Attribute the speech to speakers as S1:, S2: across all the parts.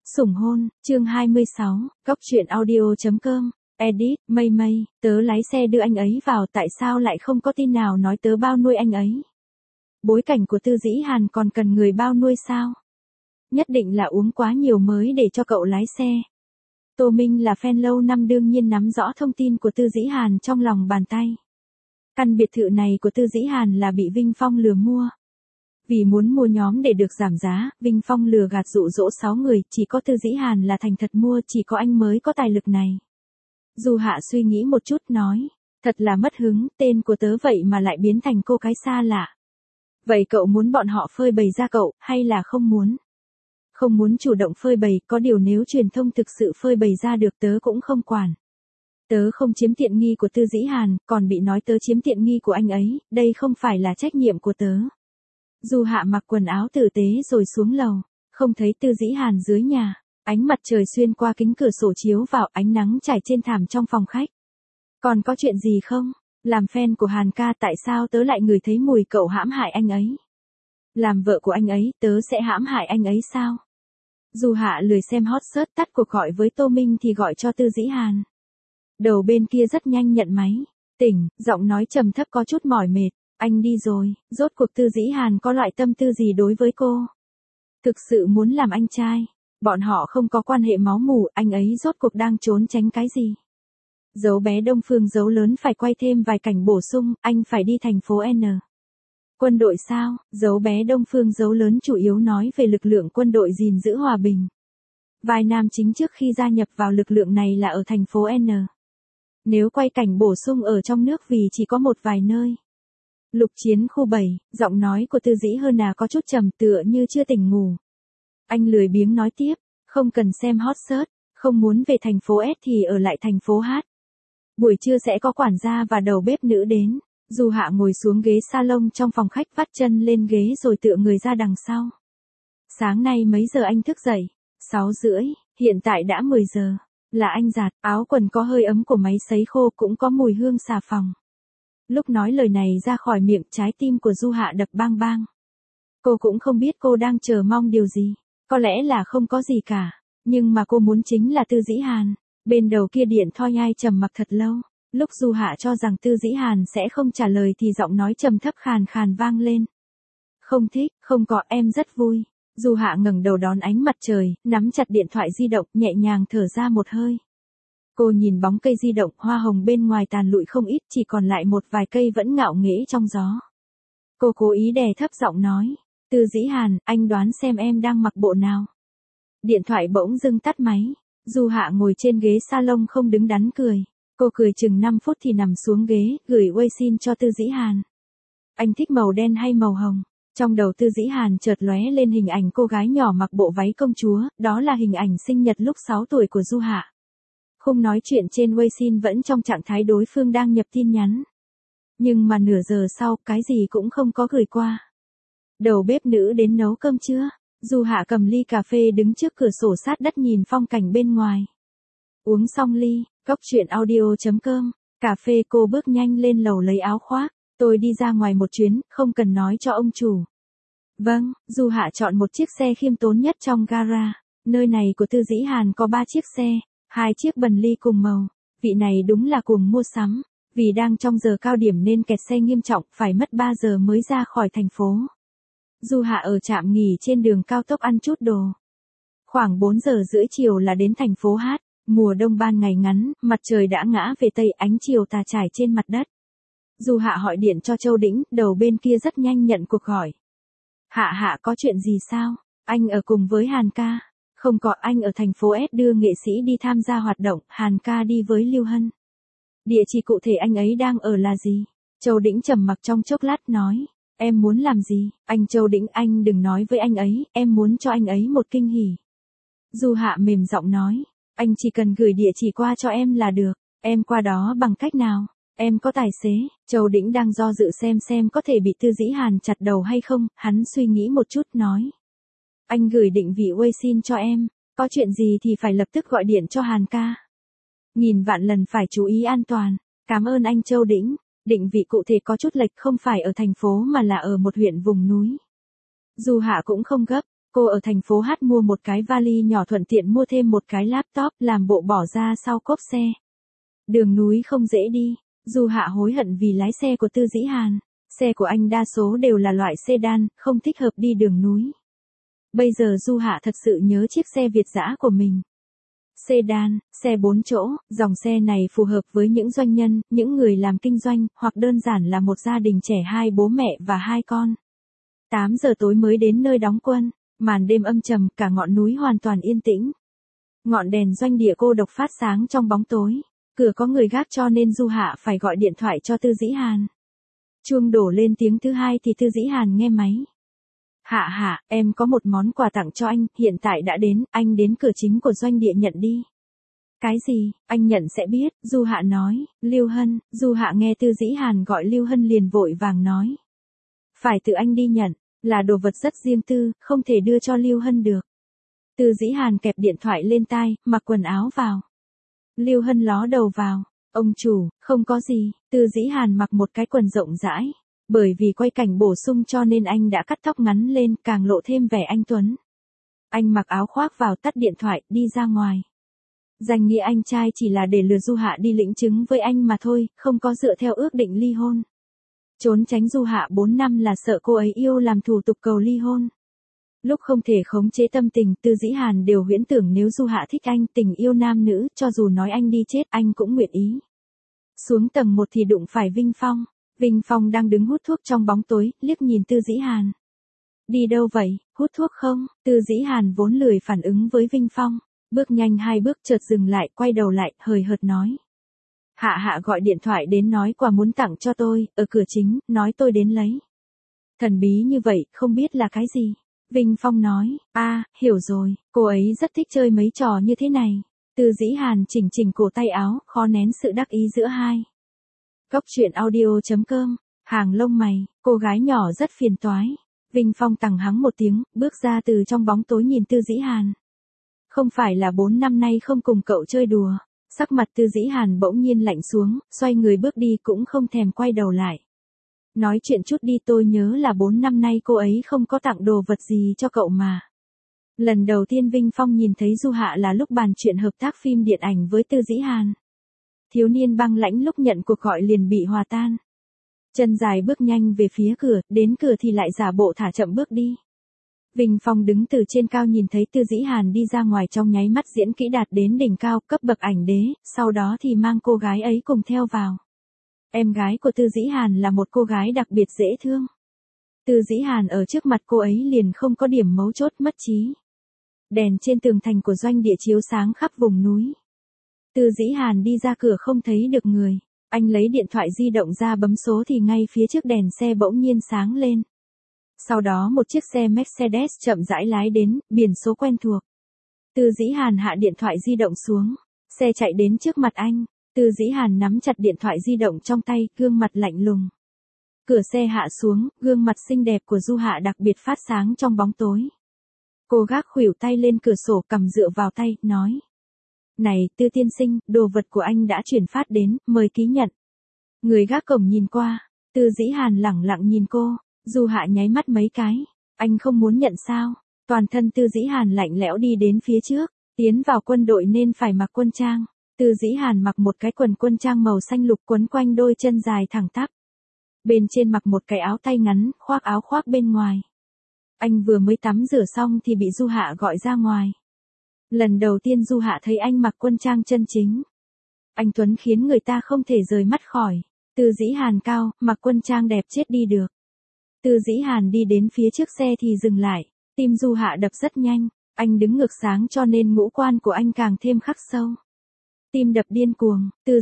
S1: Sủng hôn, chương 26, Góc truyện audio.com, edit, mây mây, tớ lái xe đưa anh ấy vào tại sao lại không có tin nào nói tớ bao nuôi anh ấy. Bối cảnh của Tư Dĩ Hàn còn cần người bao nuôi sao? Nhất định là uống quá nhiều mới để cho cậu lái xe. Tô Minh là fan lâu năm đương nhiên nắm rõ thông tin của Tư Dĩ Hàn trong lòng bàn tay. Căn biệt thự này của Tư Dĩ Hàn là bị Vinh Phong lừa mua. Vì muốn mua nhóm để được giảm giá, Vinh Phong lừa gạt dụ dỗ 6 người, chỉ có Tư Dĩ Hàn là thành thật mua, chỉ có anh mới có tài lực này. Du Hạ suy nghĩ một chút nói, thật là mất hứng, tên của tớ vậy mà lại biến thành cô cái xa lạ. Vậy cậu muốn bọn họ phơi bày ra cậu, hay là không muốn? Không muốn chủ động phơi bày, có điều nếu truyền thông thực sự phơi bày ra được tớ cũng không quản. Tớ không chiếm tiện nghi của Tư Dĩ Hàn, còn bị nói tớ chiếm tiện nghi của anh ấy, đây không phải là trách nhiệm của tớ. Du Hạ mặc quần áo tử tế rồi xuống lầu, không thấy Tư Dĩ Hàn dưới nhà, ánh mặt trời xuyên qua kính cửa sổ chiếu vào, ánh nắng trải trên thảm trong phòng khách. Còn có chuyện gì không? Làm fan của Hàn ca tại sao tớ lại ngửi thấy mùi cậu hãm hại anh ấy? Làm vợ của anh ấy, tớ sẽ hãm hại anh ấy sao? Du Hạ lười xem hot search, tắt cuộc gọi với Tô Minh thì gọi cho Tư Dĩ Hàn. Đầu bên kia rất nhanh nhận máy, tỉnh, giọng nói trầm thấp có chút mỏi mệt. Anh đi rồi, rốt cuộc Tư Dĩ Hàn có loại tâm tư gì đối với cô? Thực sự muốn làm anh trai. Bọn họ không có quan hệ máu mủ, anh ấy rốt cuộc đang trốn tránh cái gì? Dấu bé Đông Phương dấu lớn phải quay thêm vài cảnh bổ sung, anh phải đi thành phố N. Quân đội sao? Dấu bé Đông Phương dấu lớn chủ yếu nói về lực lượng quân đội gìn giữ hòa bình. Vai nam chính trước khi gia nhập vào lực lượng này là ở thành phố N. Nếu quay cảnh bổ sung ở trong nước vì chỉ có một vài nơi. Lục chiến khu 7, giọng nói của Tư Dĩ Hơn có chút trầm tựa như chưa tỉnh ngủ. Anh lười biếng nói tiếp, không cần xem hot search, không muốn về thành phố S thì ở lại thành phố H. Buổi trưa sẽ có quản gia và đầu bếp nữ đến. Du Hạ ngồi xuống ghế salon trong phòng khách vắt chân lên ghế rồi tựa người ra đằng sau. Sáng nay mấy giờ anh thức dậy? 6:30, hiện tại đã 10 giờ. Là anh giặt, áo quần có hơi ấm của máy sấy khô cũng có mùi hương xà phòng. Lúc nói lời này ra khỏi miệng, trái tim của Du Hạ đập bang bang. Cô cũng không biết cô đang chờ mong điều gì. Có lẽ là không có gì cả. Nhưng mà cô muốn chính là Tư Dĩ Hàn. Bên đầu kia điện thoại ai trầm mặc thật lâu. Lúc Du Hạ cho rằng Tư Dĩ Hàn sẽ không trả lời thì giọng nói trầm thấp khàn khàn vang lên. Không thích, không có, em rất vui. Du Hạ ngẩng đầu đón ánh mặt trời, nắm chặt điện thoại di động, nhẹ nhàng thở ra một hơi. Cô nhìn bóng cây di động, hoa hồng bên ngoài tàn lụi không ít, chỉ còn lại một vài cây vẫn ngạo nghễ trong gió. Cô cố ý đè thấp giọng nói, Tư Dĩ Hàn, anh đoán xem em đang mặc bộ nào. Điện thoại bỗng dưng tắt máy, Du Hạ ngồi trên ghế salon không đứng đắn cười. Cô cười chừng 5 phút thì nằm xuống ghế, gửi WeChat cho Tư Dĩ Hàn. Anh thích màu đen hay màu hồng? Trong đầu Tư Dĩ Hàn chợt lóe lên hình ảnh cô gái nhỏ mặc bộ váy công chúa, đó là hình ảnh sinh nhật lúc 6 tuổi của Du Hạ. Không nói chuyện trên WeChat vẫn trong trạng thái đối phương đang nhập tin nhắn. Nhưng mà nửa giờ sau, cái gì cũng không có gửi qua. Đầu bếp nữ đến nấu cơm chưa? Du Hạ cầm ly cà phê đứng trước cửa sổ sát đất nhìn phong cảnh bên ngoài. Uống xong ly, Góc truyện audio.com, cà phê cô bước nhanh lên lầu lấy áo khoác. Tôi đi ra ngoài một chuyến, không cần nói cho ông chủ. Vâng, Du Hạ chọn một chiếc xe khiêm tốn nhất trong gara. Nơi này của Tư Dĩ Hàn có 3 chiếc xe. 2 chiếc Bentley cùng màu. Vị này đúng là cuồng mua sắm. Vì đang trong giờ cao điểm nên kẹt xe nghiêm trọng, phải mất 3 giờ mới ra khỏi thành phố. Du Hạ ở trạm nghỉ trên đường cao tốc ăn chút đồ. Khoảng 4:30 chiều là đến thành phố H. Mùa đông ban ngày ngắn, mặt trời đã ngã về tây, ánh chiều tà trải trên mặt đất. Du Hạ gọi điện cho Châu Đĩnh, đầu bên kia rất nhanh nhận cuộc gọi. Hạ có chuyện gì sao? Anh ở cùng với Hàn ca. Không có, anh ở thành phố S đưa nghệ sĩ đi tham gia hoạt động, Hàn ca đi với Lưu Hân. Địa chỉ cụ thể anh ấy đang ở là gì? Châu Đĩnh trầm mặc trong chốc lát nói, em muốn làm gì? Anh Châu Đĩnh, anh đừng nói với anh ấy, em muốn cho anh ấy một kinh hỉ. Du Hạ mềm giọng nói, anh chỉ cần gửi địa chỉ qua cho em là được, em qua đó bằng cách nào? Em có tài xế. Châu Đĩnh đang do dự xem có thể bị Tư Dĩ Hàn chặt đầu hay không, hắn suy nghĩ một chút nói. Anh gửi định vị WeChat cho em, có chuyện gì thì phải lập tức gọi điện cho Hàn ca. Nghìn vạn lần phải chú ý an toàn, cảm ơn anh Châu Đĩnh, định vị cụ thể có chút lệch không phải ở thành phố mà là ở một huyện vùng núi. Du Hạ cũng không gấp, Cô ở thành phố H mua một cái vali nhỏ thuận tiện mua thêm một cái laptop làm bộ bỏ ra sau cốp xe. Đường núi không dễ đi, Du Hạ hối hận vì lái xe của Tư Dĩ Hàn. Xe của anh đa số đều là loại sedan, không thích hợp đi đường núi. Bây giờ Du Hạ thật sự nhớ chiếc xe Việt dã của mình. Sedan, xe 4 chỗ, dòng xe này phù hợp với những doanh nhân, những người làm kinh doanh, hoặc đơn giản là một gia đình trẻ 2 bố mẹ và 2 con. 8 giờ tối mới đến nơi đóng quân, màn đêm âm trầm, cả ngọn núi hoàn toàn yên tĩnh. Ngọn đèn doanh địa cô độc phát sáng trong bóng tối. Cửa có người gác cho nên Du Hạ phải gọi điện thoại cho Tư Dĩ Hàn. Chuông đổ lên tiếng thứ hai thì Tư Dĩ Hàn nghe máy. Hạ, em có một món quà tặng cho anh, hiện tại đã đến, anh đến cửa chính của doanh địa nhận đi. Cái gì, anh nhận sẽ biết, Du Hạ nói, Lưu Hân, Du Hạ nghe Tư Dĩ Hàn gọi Lưu Hân liền vội vàng nói. Phải tự anh đi nhận, là đồ vật rất riêng tư, không thể đưa cho Lưu Hân được. Tư Dĩ Hàn kẹp điện thoại lên tai, mặc quần áo vào. Lưu Hân ló đầu vào, ông chủ, không có gì, Tư Dĩ Hàn mặc một cái quần rộng rãi. Bởi vì quay cảnh bổ sung cho nên anh đã cắt tóc ngắn lên, càng lộ thêm vẻ anh tuấn. Anh mặc áo khoác vào, tắt điện thoại, đi ra ngoài. Danh nghĩa anh trai chỉ là để lừa Du Hạ đi lĩnh chứng với anh mà thôi, không có dựa theo ước định ly hôn. Trốn tránh Du Hạ 4 năm là sợ cô ấy yêu làm thủ tục cầu ly hôn. Lúc không thể khống chế tâm tình, Tư Dĩ Hàn đều huyễn tưởng nếu Du Hạ thích anh, tình yêu nam nữ, cho dù nói anh đi chết anh cũng nguyện ý. Xuống tầng 1 thì đụng phải Vinh Phong. Vinh Phong đang đứng hút thuốc trong bóng tối, liếc nhìn Tư Dĩ Hàn. Đi đâu vậy, hút thuốc không? Tư Dĩ Hàn vốn lười phản ứng với Vinh Phong. Bước nhanh 2 bước chợt dừng lại, quay đầu lại, hời hợt nói. Hạ gọi điện thoại đến nói quà muốn tặng cho tôi, ở cửa chính, nói tôi đến lấy. Thần bí như vậy, không biết là cái gì. Vinh Phong nói, hiểu rồi, cô ấy rất thích chơi mấy trò như thế này. Tư Dĩ Hàn chỉnh cổ tay áo, khó nén sự đắc ý giữa hai. Góc truyện audio.com, hàng lông mày, cô gái nhỏ rất phiền toái. Vinh Phong tằng hắng một tiếng, bước ra từ trong bóng tối nhìn Tư Dĩ Hàn. Không phải là 4 năm nay không cùng cậu chơi đùa. Sắc mặt Tư Dĩ Hàn bỗng nhiên lạnh xuống, xoay người bước đi cũng không thèm quay đầu lại. Nói chuyện chút đi, tôi nhớ là 4 năm nay cô ấy không có tặng đồ vật gì cho cậu mà. Lần đầu tiên Vinh Phong nhìn thấy Du Hạ là lúc bàn chuyện hợp tác phim điện ảnh với Tư Dĩ Hàn. Thiếu niên băng lãnh lúc nhận cuộc gọi liền bị hòa tan. Chân dài bước nhanh về phía cửa, đến cửa thì lại giả bộ thả chậm bước đi. Vinh Phong đứng từ trên cao nhìn thấy Tư Dĩ Hàn đi ra ngoài, trong nháy mắt diễn kỹ đạt đến đỉnh cao, cấp bậc ảnh đế, sau đó thì mang cô gái ấy cùng theo vào. Em gái của Tư Dĩ Hàn là một cô gái đặc biệt dễ thương. Tư Dĩ Hàn ở trước mặt cô ấy liền không có điểm mấu chốt, mất trí. Đèn trên tường thành của doanh địa chiếu sáng khắp vùng núi. Tư Dĩ Hàn đi ra cửa không thấy được người. Anh lấy điện thoại di động ra bấm số thì ngay phía trước đèn xe bỗng nhiên sáng lên. Sau đó một chiếc xe Mercedes chậm rãi lái đến, biển số quen thuộc. Tư Dĩ Hàn hạ điện thoại di động xuống. Xe chạy đến trước mặt anh. Tư Dĩ Hàn nắm chặt điện thoại di động trong tay, gương mặt lạnh lùng. Cửa xe hạ xuống, gương mặt xinh đẹp của Du Hạ đặc biệt phát sáng trong bóng tối. Cô gác khuỷu tay lên cửa sổ, cầm dựa vào tay, nói. Này, Tư tiên sinh, đồ vật của anh đã chuyển phát đến, mời ký nhận. Người gác cổng nhìn qua, Tư Dĩ Hàn lẳng lặng nhìn cô, Du Hạ nháy mắt mấy cái. Anh không muốn nhận sao? Toàn thân Tư Dĩ Hàn lạnh lẽo đi đến phía trước, tiến vào quân đội nên phải mặc quân trang. Tư Dĩ Hàn mặc một cái quần quân trang màu xanh lục quấn quanh đôi chân dài thẳng tắp. Bên trên mặc một cái áo tay ngắn, khoác áo khoác bên ngoài. Anh vừa mới tắm rửa xong thì bị Du Hạ gọi ra ngoài. Lần đầu tiên Du Hạ thấy anh mặc quân trang chân chính. Anh tuấn khiến người ta không thể rời mắt khỏi. Tư Dĩ Hàn cao, mặc quân trang đẹp chết đi được. Tư Dĩ Hàn đi đến phía trước xe thì dừng lại. Tim Du Hạ đập rất nhanh. Anh đứng ngược sáng cho nên ngũ quan của anh càng thêm khắc sâu. Tim đập điên cuồng. Tư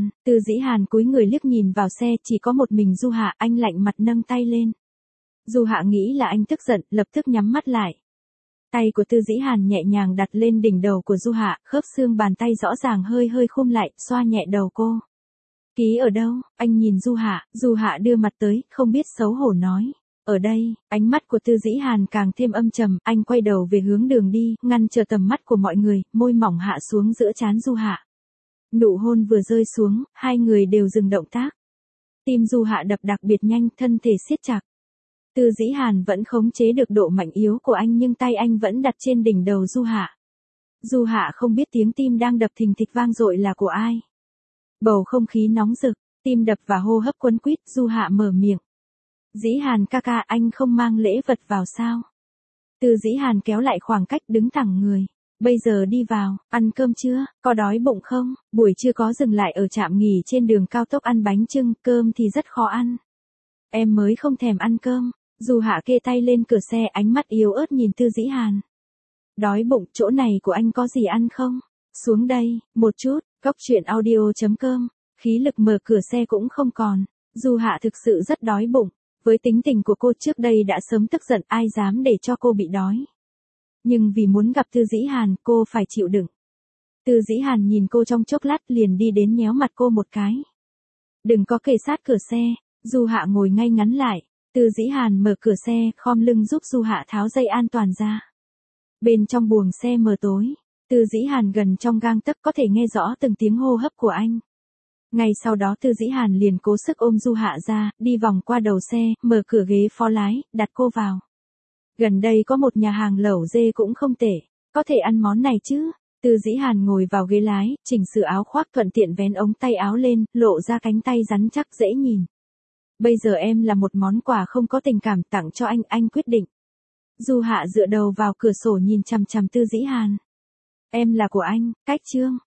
S1: Dĩ Hàn cúi người liếc nhìn vào xe, chỉ có một mình Du Hạ. Anh lạnh mặt nâng tay lên. Du Hạ nghĩ là anh tức giận, lập tức nhắm mắt lại. Tay của Tư Dĩ Hàn nhẹ nhàng đặt lên đỉnh đầu của Du Hạ, khớp xương bàn tay rõ ràng hơi khum lại, xoa nhẹ đầu cô. Ký ở đâu? Anh nhìn Du Hạ đưa mặt tới, không biết xấu hổ nói. Ở đây, ánh mắt của Tư Dĩ Hàn càng thêm âm trầm, anh quay đầu về hướng đường đi, ngăn trở tầm mắt của mọi người, môi mỏng hạ xuống giữa trán Du Hạ. Nụ hôn vừa rơi xuống, hai người đều dừng động tác. Tim Du Hạ đập đặc biệt nhanh, thân thể siết chặt. Từ Dĩ Hàn vẫn khống chế được độ mạnh yếu của anh nhưng tay anh vẫn đặt trên đỉnh đầu Du Hạ. Du Hạ không biết tiếng tim đang đập thình thịch vang dội là của ai. Bầu không khí nóng rực, tim đập và hô hấp quấn quýt, Du Hạ mở miệng. Dĩ Hàn ca ca, anh không mang lễ vật vào sao? Từ Dĩ Hàn kéo lại khoảng cách, đứng thẳng người. Bây giờ đi vào, ăn cơm chưa, có đói bụng không? Buổi trưa có dừng lại ở trạm nghỉ trên đường cao tốc ăn bánh chưng, cơm thì rất khó ăn. Em mới không thèm ăn cơm. Du Hạ kê tay lên cửa xe, ánh mắt yếu ớt nhìn Từ Dĩ Hàn. Đói bụng, chỗ này của anh có gì ăn không? Xuống đây, một chút, Cóc truyện audio.com. Khí lực mở cửa xe cũng không còn. Du Hạ thực sự rất đói bụng. Với tính tình của cô trước đây đã sớm tức giận, ai dám để cho cô bị đói. Nhưng vì muốn gặp Từ Dĩ Hàn, cô phải chịu đựng. Từ Dĩ Hàn nhìn cô trong chốc lát liền đi đến nhéo mặt cô một cái. Đừng có kề sát cửa xe. Du Hạ ngồi ngay ngắn lại. Từ Dĩ Hàn mở cửa xe, khom lưng giúp Du Hạ tháo dây an toàn ra. Bên trong buồng xe mờ tối, Từ Dĩ Hàn gần trong gang tấc có thể nghe rõ từng tiếng hô hấp của anh. Ngay sau đó Từ Dĩ Hàn liền cố sức ôm Du Hạ ra, đi vòng qua đầu xe, mở cửa ghế phó lái, đặt cô vào. Gần đây có một nhà hàng lẩu dê cũng không tệ, có thể ăn món này chứ? Từ Dĩ Hàn ngồi vào ghế lái, chỉnh sửa áo khoác thuận tiện vén ống tay áo lên, lộ ra cánh tay rắn chắc dễ nhìn. Bây giờ em là một món quà không có tình cảm tặng cho anh quyết định. Du Hạ dựa đầu vào cửa sổ nhìn chằm chằm Từ Dĩ Hàn. Em là của anh, cách chương.